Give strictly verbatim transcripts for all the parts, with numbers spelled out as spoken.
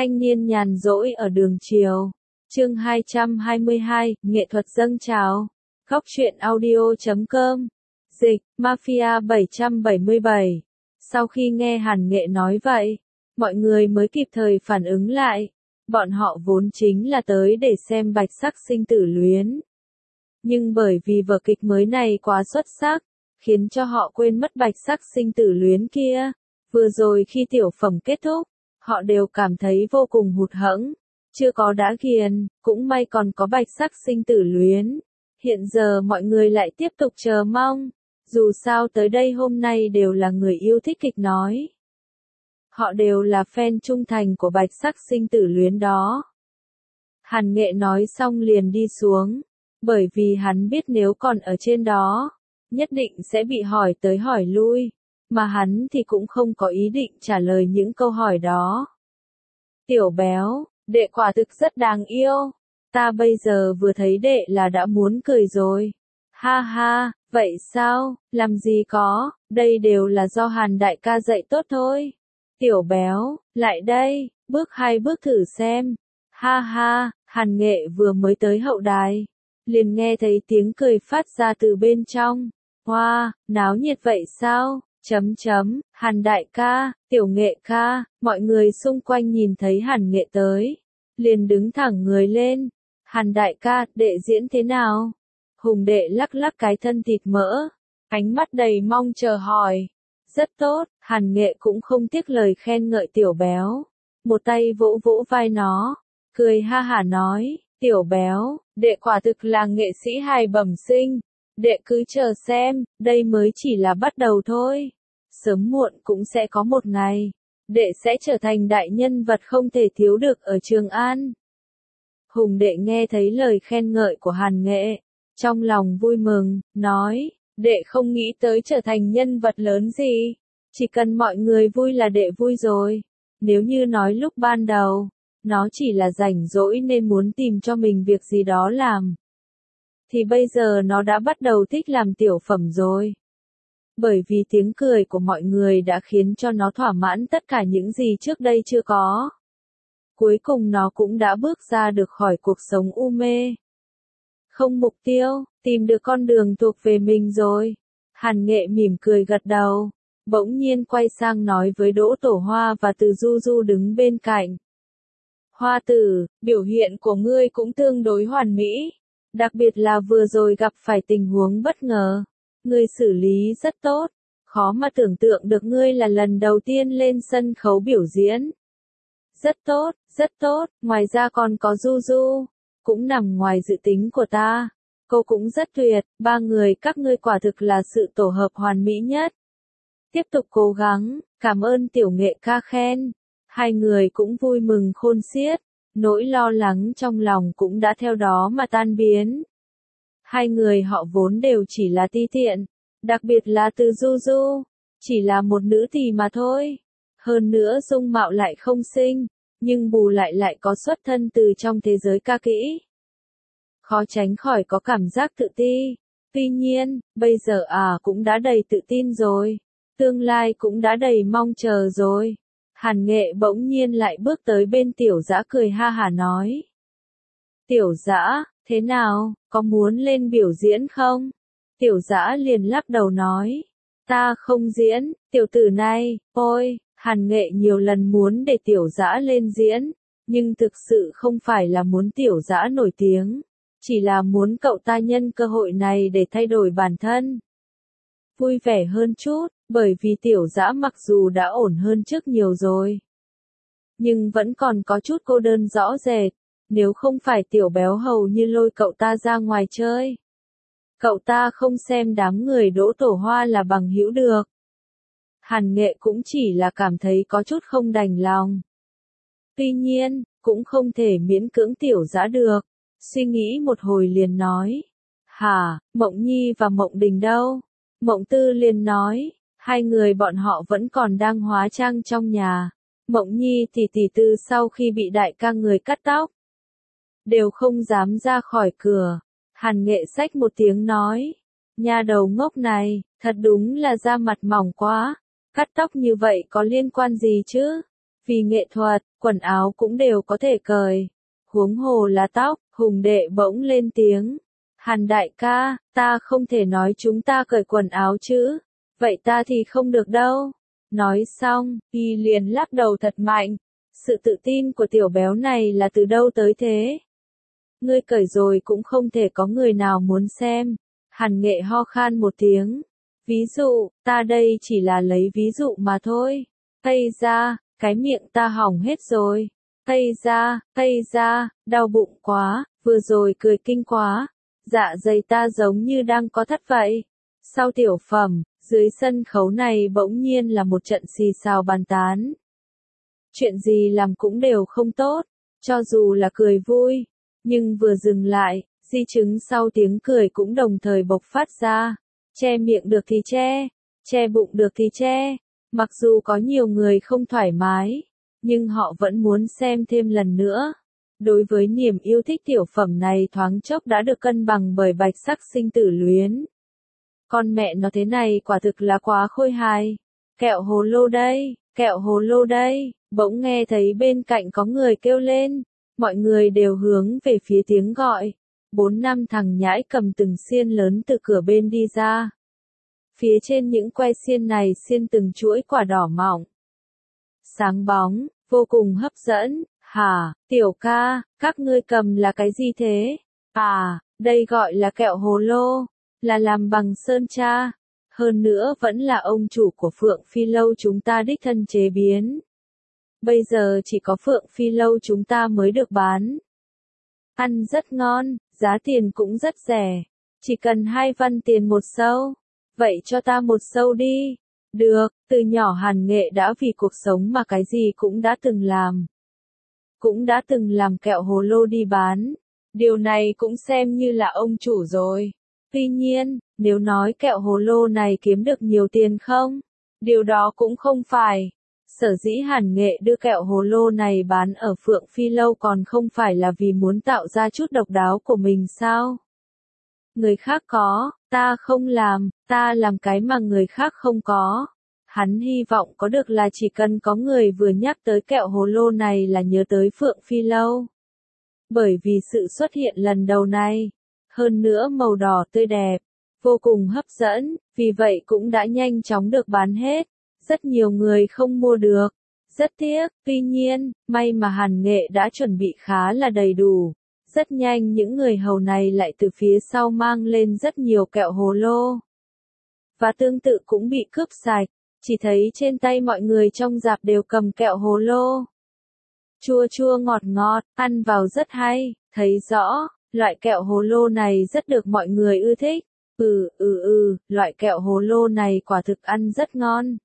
Thanh niên nhàn rỗi ở đường chiều. Chương hai trăm hai mươi hai, nghệ thuật dâng trào. Góc truyện audio chấm com. Dịch, Mafia bảy trăm bảy mươi bảy. Sau khi nghe Hàn Nghệ nói vậy, mọi người mới kịp thời phản ứng lại. Bọn họ vốn chính là tới để xem Bạch Sắc Sinh Tử Luyến. Nhưng bởi vì vở kịch mới này quá xuất sắc, khiến cho họ quên mất Bạch Sắc Sinh Tử Luyến kia. Vừa rồi khi tiểu phẩm kết thúc, họ đều cảm thấy vô cùng hụt hẫng. Chưa có đã ghiền, cũng may còn có Bạch Sắc Sinh Tử Luyến. Hiện giờ mọi người lại tiếp tục chờ mong. Dù sao tới đây hôm nay đều là người yêu thích kịch nói. Họ đều là fan trung thành của Bạch Sắc Sinh Tử Luyến đó. Hàn Nghệ nói xong liền đi xuống. Bởi vì hắn biết nếu còn ở trên đó, nhất định sẽ bị hỏi tới hỏi lui. Mà hắn thì cũng không có ý định trả lời những câu hỏi đó. Tiểu béo, đệ quả thực rất đáng yêu. Ta bây giờ vừa thấy đệ là đã muốn cười rồi. Ha ha, vậy sao, làm gì có, đây đều là do Hàn đại ca dạy tốt thôi. Tiểu béo, lại đây, bước hai bước thử xem. Ha ha, Hàn Nghệ vừa mới tới hậu đài. Liền nghe thấy tiếng cười phát ra từ bên trong. Hoa, wow, náo nhiệt vậy sao? Chấm chấm, Hàn đại ca, Tiểu Nghệ ca, mọi người xung quanh nhìn thấy Hàn Nghệ tới. Liền đứng thẳng người lên. Hàn đại ca, đệ diễn thế nào? Hùng đệ lắc lắc cái thân thịt mỡ. Ánh mắt đầy mong chờ hỏi. Rất tốt, Hàn Nghệ cũng không tiếc lời khen ngợi tiểu béo. Một tay vỗ vỗ vai nó. Cười ha hả nói, tiểu béo, đệ quả thực là nghệ sĩ hài bẩm sinh. Đệ cứ chờ xem, đây mới chỉ là bắt đầu thôi. Sớm muộn cũng sẽ có một ngày, đệ sẽ trở thành đại nhân vật không thể thiếu được ở Trường An. Hùng đệ nghe thấy lời khen ngợi của Hàn Nghệ, trong lòng vui mừng, nói, đệ không nghĩ tới trở thành nhân vật lớn gì. Chỉ cần mọi người vui là đệ vui rồi. Nếu như nói lúc ban đầu, nó chỉ là rảnh rỗi nên muốn tìm cho mình việc gì đó làm. Thì bây giờ nó đã bắt đầu thích làm tiểu phẩm rồi. Bởi vì tiếng cười của mọi người đã khiến cho nó thỏa mãn tất cả những gì trước đây chưa có. Cuối cùng nó cũng đã bước ra được khỏi cuộc sống u mê. Không mục tiêu, tìm được con đường thuộc về mình rồi. Hàn Nghệ mỉm cười gật đầu. Bỗng nhiên quay sang nói với Đỗ Tổ Hoa và Từ Du Du đứng bên cạnh. Hoa tử, biểu hiện của ngươi cũng tương đối hoàn mỹ. Đặc biệt là vừa rồi gặp phải tình huống bất ngờ. Ngươi xử lý rất tốt. Khó mà tưởng tượng được ngươi là lần đầu tiên lên sân khấu biểu diễn. Rất tốt, rất tốt, ngoài ra còn có Du Du. Cũng nằm ngoài dự tính của ta. Cô cũng rất tuyệt, ba người các ngươi quả thực là sự tổ hợp hoàn mỹ nhất. Tiếp tục cố gắng, cảm ơn Tiểu Nghệ ca khen. Hai người cũng vui mừng khôn xiết. Nỗi lo lắng trong lòng cũng đã theo đó mà tan biến. Hai người họ vốn đều chỉ là ti tiện, đặc biệt là Từ Du Du, chỉ là một nữ tỳ mà thôi. Hơn nữa dung mạo lại không xinh, nhưng bù lại lại có xuất thân từ trong thế giới ca kỹ. Khó tránh khỏi có cảm giác tự ti. Tuy nhiên, bây giờ à cũng đã đầy tự tin rồi. Tương lai cũng đã đầy mong chờ rồi. Hàn Nghệ bỗng nhiên lại bước tới bên Tiểu Dã cười ha hả nói. Tiểu Dã, thế nào, có muốn lên biểu diễn không? Tiểu Dã liền lắc đầu nói. Ta không diễn, tiểu tử này, ôi, Hàn Nghệ nhiều lần muốn để Tiểu Dã lên diễn, nhưng thực sự không phải là muốn Tiểu Dã nổi tiếng, chỉ là muốn cậu ta nhân cơ hội này để thay đổi bản thân. Vui vẻ hơn chút, bởi vì Tiểu Dã mặc dù đã ổn hơn trước nhiều rồi, nhưng vẫn còn có chút cô đơn rõ rệt. Nếu không phải Tiểu Béo hầu như lôi cậu ta ra ngoài chơi, cậu ta không xem đám người Đỗ Tổ Hoa là bằng hữu được. Hàn Nghệ cũng chỉ là cảm thấy có chút không đành lòng. Tuy nhiên, cũng không thể miễn cưỡng Tiểu Dã được. Suy nghĩ một hồi liền nói. Hả, Mộng Nhi và Mộng Đình đâu? Mộng Tư liền nói. Hai người bọn họ vẫn còn đang hóa trang trong nhà. Mộng Nhi thì tỷ tư sau khi bị đại ca người cắt tóc, đều không dám ra khỏi cửa. Hàn Nghệ xách một tiếng nói. Nha đầu ngốc này, thật đúng là da mặt mỏng quá. Cắt tóc như vậy có liên quan gì chứ? Vì nghệ thuật, quần áo cũng đều có thể cởi. Huống hồ là tóc, Hùng đệ bỗng lên tiếng. Hàn đại ca, ta không thể nói chúng ta cởi quần áo chứ. Vậy ta thì không được đâu. Nói xong, y liền lắc đầu thật mạnh. Sự tự tin của tiểu béo này là từ đâu tới thế? Ngươi cởi rồi cũng không thể có người nào muốn xem. Hàn Nghệ ho khan một tiếng. Ví dụ, ta đây chỉ là lấy ví dụ mà thôi. Ây da, cái miệng ta hỏng hết rồi. Ây da, ây da, đau bụng quá, vừa rồi cười kinh quá. Dạ dày ta giống như đang có thắt vậy. Sau tiểu phẩm, dưới sân khấu này bỗng nhiên là một trận xì xào bàn tán. Chuyện gì làm cũng đều không tốt, cho dù là cười vui. Nhưng vừa dừng lại, di chứng sau tiếng cười cũng đồng thời bộc phát ra. Che miệng được thì che, che bụng được thì che. Mặc dù có nhiều người không thoải mái, nhưng họ vẫn muốn xem thêm lần nữa. Đối với niềm yêu thích tiểu phẩm này thoáng chốc đã được cân bằng bởi bạch sắc sinh tử luyến. Con mẹ nó thế này quả thực là quá khôi hài. Kẹo hồ lô đây, kẹo hồ lô đây, bỗng nghe thấy bên cạnh có người kêu lên. Mọi người đều hướng về phía tiếng gọi. Bốn năm thằng nhãi cầm từng xiên lớn từ cửa bên đi ra. Phía trên những que xiên này xiên từng chuỗi quả đỏ mọng. Sáng bóng, vô cùng hấp dẫn. Hả, tiểu ca, các ngươi cầm là cái gì thế? À, đây gọi là kẹo hồ lô, là làm bằng sơn tra. Hơn nữa vẫn là ông chủ của Phượng Phi Lâu chúng ta đích thân chế biến. Bây giờ chỉ có Phượng Phi Lâu chúng ta mới được bán. Ăn rất ngon, giá tiền cũng rất rẻ. Chỉ cần hai văn tiền một sâu. Vậy cho ta một sâu đi. Được, từ nhỏ Hàn Nghệ đã vì cuộc sống mà cái gì cũng đã từng làm. Cũng đã từng làm kẹo hồ lô đi bán. Điều này cũng xem như là ông chủ rồi. Tuy nhiên, nếu nói kẹo hồ lô này kiếm được nhiều tiền không? Điều đó cũng không phải. Sở dĩ Hàn Nghệ đưa kẹo hồ lô này bán ở Phượng Phi Lâu còn không phải là vì muốn tạo ra chút độc đáo của mình sao? Người khác có, ta không làm, ta làm cái mà người khác không có. Hắn hy vọng có được là chỉ cần có người vừa nhắc tới kẹo hồ lô này là nhớ tới Phượng Phi Lâu. Bởi vì sự xuất hiện lần đầu này, hơn nữa màu đỏ tươi đẹp, vô cùng hấp dẫn, vì vậy cũng đã nhanh chóng được bán hết. Rất nhiều người không mua được. Rất tiếc, tuy nhiên, may mà Hàn Nghệ đã chuẩn bị khá là đầy đủ. Rất nhanh những người hầu này lại từ phía sau mang lên rất nhiều kẹo hồ lô. Và tương tự cũng bị cướp sạch, chỉ thấy trên tay mọi người trong rạp đều cầm kẹo hồ lô. Chua chua ngọt ngọt, ăn vào rất hay, thấy rõ, loại kẹo hồ lô này rất được mọi người ưa thích. Ừ, ừ ừ, loại kẹo hồ lô này quả thực ăn rất ngon.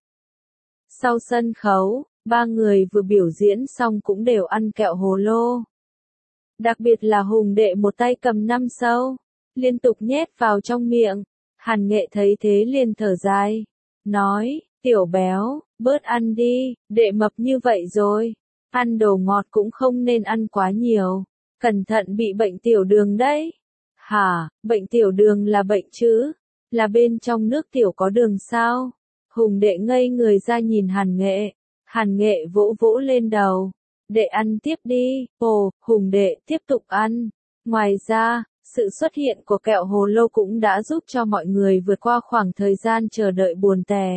Sau sân khấu, ba người vừa biểu diễn xong cũng đều ăn kẹo hồ lô. Đặc biệt là Hùng đệ một tay cầm năm sâu, liên tục nhét vào trong miệng. Hàn Nghệ thấy thế liền thở dài, nói, tiểu béo, bớt ăn đi, đệ mập như vậy rồi. Ăn đồ ngọt cũng không nên ăn quá nhiều, cẩn thận bị bệnh tiểu đường đấy. Hả, bệnh tiểu đường là bệnh chứ? Là bên trong nước tiểu có đường sao? Hùng đệ ngây người ra nhìn Hàn Nghệ. Hàn Nghệ vỗ vỗ lên đầu. Đệ ăn tiếp đi. Ồ, Hùng đệ tiếp tục ăn. Ngoài ra, sự xuất hiện của kẹo hồ lô cũng đã giúp cho mọi người vượt qua khoảng thời gian chờ đợi buồn tẻ.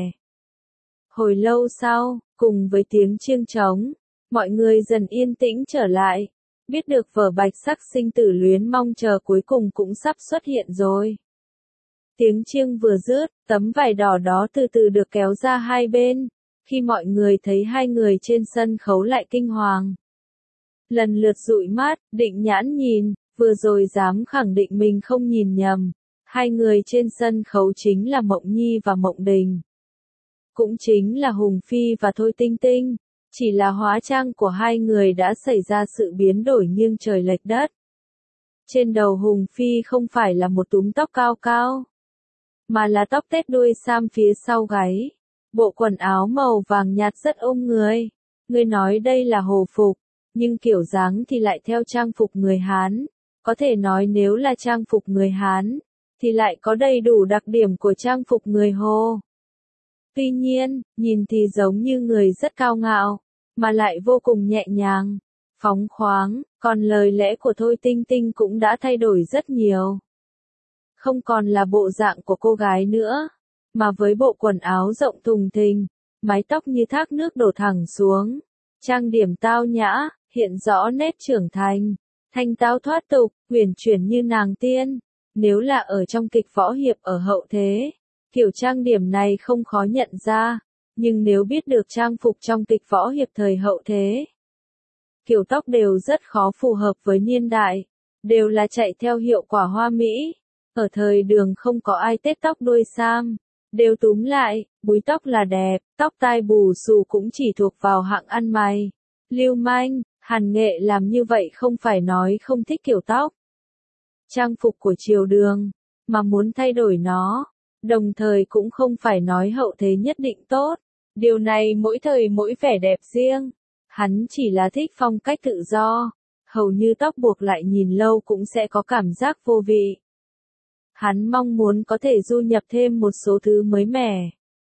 Hồi lâu sau, cùng với tiếng chiêng trống, mọi người dần yên tĩnh trở lại. Biết được vở bạch sắc sinh tử luyến mong chờ cuối cùng cũng sắp xuất hiện rồi. Tiếng chiêng vừa dứt, tấm vải đỏ đó từ từ được kéo ra hai bên. Khi mọi người thấy hai người trên sân khấu lại kinh hoàng. Lần lượt dụi mắt, định nhãn nhìn, vừa rồi dám khẳng định mình không nhìn nhầm. Hai người trên sân khấu chính là Mộng Nhi và Mộng Đình. Cũng chính là Hùng Phi và Thôi Tinh Tinh. Chỉ là hóa trang của hai người đã xảy ra sự biến đổi nghiêng trời lệch đất. Trên đầu Hùng Phi không phải là một túm tóc cao cao, mà là tóc tết đuôi sam phía sau gáy. Bộ quần áo màu vàng nhạt rất ôm người. Người nói đây là hồ phục, nhưng kiểu dáng thì lại theo trang phục người Hán. Có thể nói nếu là trang phục người Hán, thì lại có đầy đủ đặc điểm của trang phục người Hồ. Tuy nhiên, nhìn thì giống như người rất cao ngạo, mà lại vô cùng nhẹ nhàng, phóng khoáng, còn lời lẽ của Thôi Tinh Tinh cũng đã thay đổi rất nhiều. Không còn là bộ dạng của cô gái nữa, mà với bộ quần áo rộng thùng thình, mái tóc như thác nước đổ thẳng xuống, trang điểm tao nhã, hiện rõ nét trưởng thành, thanh tao thoát tục, huyền chuyển như nàng tiên. Nếu là ở trong kịch võ hiệp ở hậu thế, kiểu trang điểm này không khó nhận ra, nhưng nếu biết được trang phục trong kịch võ hiệp thời hậu thế, kiểu tóc đều rất khó phù hợp với niên đại, đều là chạy theo hiệu quả hoa mỹ. Ở thời Đường không có ai tết tóc đuôi sam, đều túm lại, búi tóc là đẹp, tóc tai bù xù cũng chỉ thuộc vào hạng ăn mày, lưu manh. Hàn Nghệ làm như vậy không phải nói không thích kiểu tóc, trang phục của triều Đường, mà muốn thay đổi nó, đồng thời cũng không phải nói hậu thế nhất định tốt. Điều này mỗi thời mỗi vẻ đẹp riêng, hắn chỉ là thích phong cách tự do, hầu như tóc buộc lại nhìn lâu cũng sẽ có cảm giác vô vị. Hắn mong muốn có thể du nhập thêm một số thứ mới mẻ.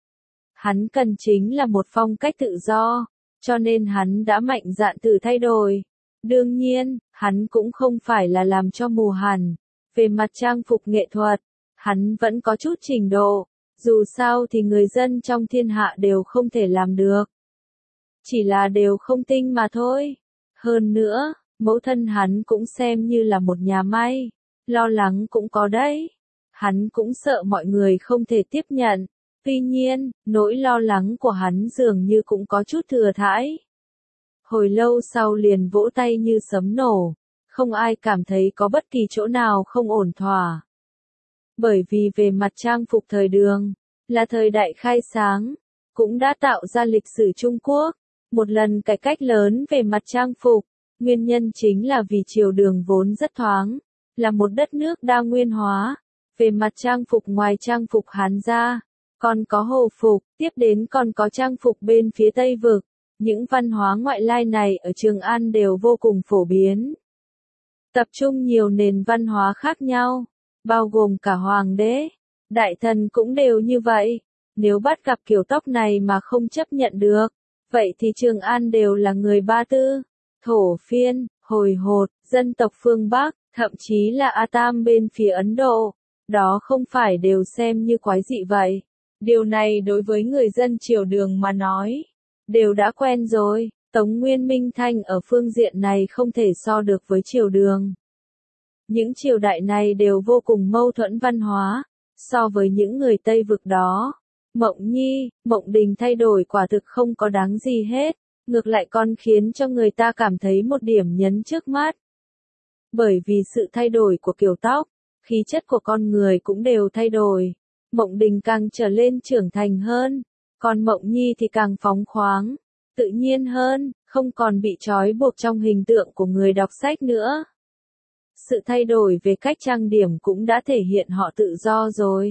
Hắn cần chính là một phong cách tự do, cho nên hắn đã mạnh dạn thử thay đổi. Đương nhiên, hắn cũng không phải là làm cho mù hẳn. Về mặt trang phục nghệ thuật, hắn vẫn có chút trình độ, dù sao thì người dân trong thiên hạ đều không thể làm được. Chỉ là đều không tinh mà thôi. Hơn nữa, mẫu thân hắn cũng xem như là một nhà may, lo lắng cũng có đấy. Hắn cũng sợ mọi người không thể tiếp nhận. Tuy nhiên, nỗi lo lắng của hắn dường như cũng có chút thừa thãi. Hồi lâu sau liền vỗ tay như sấm nổ, không ai cảm thấy có bất kỳ chỗ nào không ổn thỏa. Bởi vì về mặt trang phục thời Đường, là thời đại khai sáng, cũng đã tạo ra lịch sử Trung Quốc, một lần cải cách lớn về mặt trang phục. Nguyên nhân chính là vì triều Đường vốn rất thoáng, là một đất nước đa nguyên hóa. Về mặt trang phục ngoài trang phục Hán ra, còn có Hồ phục, tiếp đến còn có trang phục bên phía Tây Vực. Những văn hóa ngoại lai này ở Trường An đều vô cùng phổ biến. Tập trung nhiều nền văn hóa khác nhau, bao gồm cả hoàng đế, đại thần cũng đều như vậy. Nếu bắt gặp kiểu tóc này mà không chấp nhận được, vậy thì Trường An đều là người Ba Tư, Thổ Phiên, Hồi Hột, dân tộc phương Bắc, thậm chí là A Tam bên phía Ấn Độ. Đó không phải đều xem như quái dị vậy. Điều này đối với người dân triều Đường mà nói, đều đã quen rồi. Tống Nguyên Minh Thanh ở phương diện này không thể so được với triều Đường. Những triều đại này đều vô cùng mâu thuẫn văn hóa, so với những người Tây Vực đó. Mộng Nhi, Mộng Đình thay đổi quả thực không có đáng gì hết, ngược lại còn khiến cho người ta cảm thấy một điểm nhấn trước mắt. Bởi vì sự thay đổi của kiểu tóc, khí chất của con người cũng đều thay đổi. Mộng Đình càng trở lên trưởng thành hơn, còn Mộng Nhi thì càng phóng khoáng, tự nhiên hơn, không còn bị trói buộc trong hình tượng của người đọc sách nữa. Sự thay đổi về cách trang điểm cũng đã thể hiện họ tự do rồi.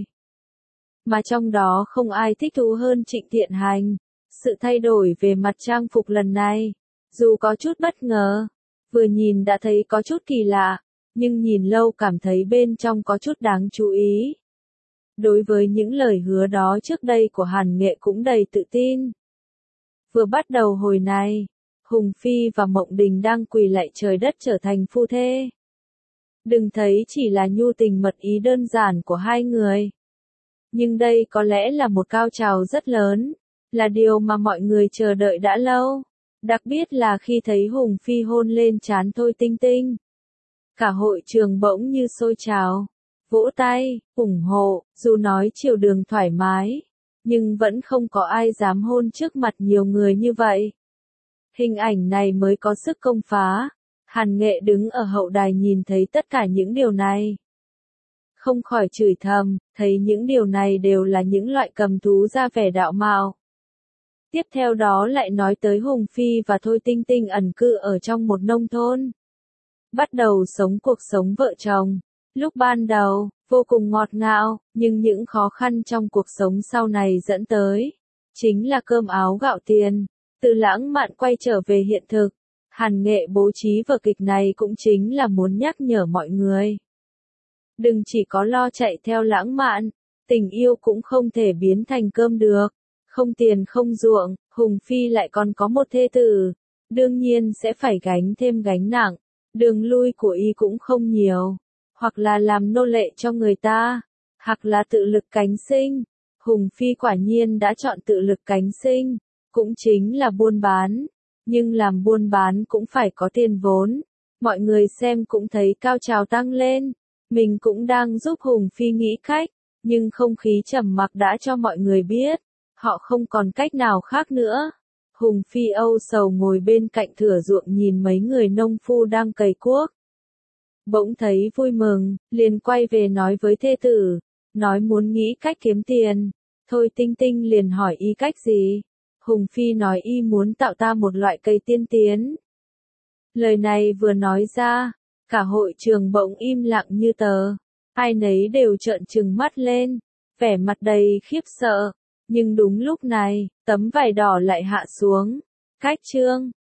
Mà trong đó không ai thích thú hơn Trịnh Thiện Hành. Sự thay đổi về mặt trang phục lần này, dù có chút bất ngờ, vừa nhìn đã thấy có chút kỳ lạ, nhưng nhìn lâu cảm thấy bên trong có chút đáng chú ý. Đối với những lời hứa đó trước đây của Hàn Nghệ cũng đầy tự tin. Vừa bắt đầu hồi này, Hùng Phi và Mộng Đình đang quỳ lạy trời đất trở thành phu thê. Đừng thấy chỉ là nhu tình mật ý đơn giản của hai người. Nhưng đây có lẽ là một cao trào rất lớn, là điều mà mọi người chờ đợi đã lâu. Đặc biệt là khi thấy Hùng Phi hôn lên trán Thôi Tinh Tinh. Cả hội trường bỗng như sôi trào, vỗ tay, ủng hộ, dù nói triều Đường thoải mái, nhưng vẫn không có ai dám hôn trước mặt nhiều người như vậy. Hình ảnh này mới có sức công phá. Hàn Nghệ đứng ở hậu đài nhìn thấy tất cả những điều này, không khỏi chửi thầm, thấy những điều này đều là những loại cầm thú ra vẻ đạo mạo. Tiếp theo đó lại nói tới Hùng Phi và Thôi Tinh Tinh ẩn cư ở trong một nông thôn. Bắt đầu sống cuộc sống vợ chồng. Lúc ban đầu, vô cùng ngọt ngào, nhưng những khó khăn trong cuộc sống sau này dẫn tới, chính là cơm áo gạo tiền. Từ lãng mạn quay trở về hiện thực. Hàn Nghệ bố trí vở kịch này cũng chính là muốn nhắc nhở mọi người. Đừng chỉ có lo chạy theo lãng mạn, tình yêu cũng không thể biến thành cơm được. Không tiền không ruộng, Hùng Phi lại còn có một thê tử, đương nhiên sẽ phải gánh thêm gánh nặng, đường lui của y cũng không nhiều, hoặc là làm nô lệ cho người ta, hoặc là tự lực cánh sinh. Hùng Phi quả nhiên đã chọn tự lực cánh sinh, cũng chính là buôn bán, nhưng làm buôn bán cũng phải có tiền vốn. Mọi người xem cũng thấy cao trào tăng lên, mình cũng đang giúp Hùng Phi nghĩ cách, nhưng không khí trầm mặc đã cho mọi người biết, họ không còn cách nào khác nữa. Hùng Phi âu sầu ngồi bên cạnh thửa ruộng nhìn mấy người nông phu đang cày cuốc. Bỗng thấy vui mừng, liền quay về nói với thê tử, nói muốn nghĩ cách kiếm tiền. Thôi Tinh Tinh liền hỏi y cách gì? Hùng Phi nói y muốn tạo ta một loại cây tiên tiến. Lời này vừa nói ra, cả hội trường bỗng im lặng như tờ, ai nấy đều trợn trừng mắt lên, vẻ mặt đầy khiếp sợ. Nhưng đúng lúc này, tấm vải đỏ lại hạ xuống. Cách chương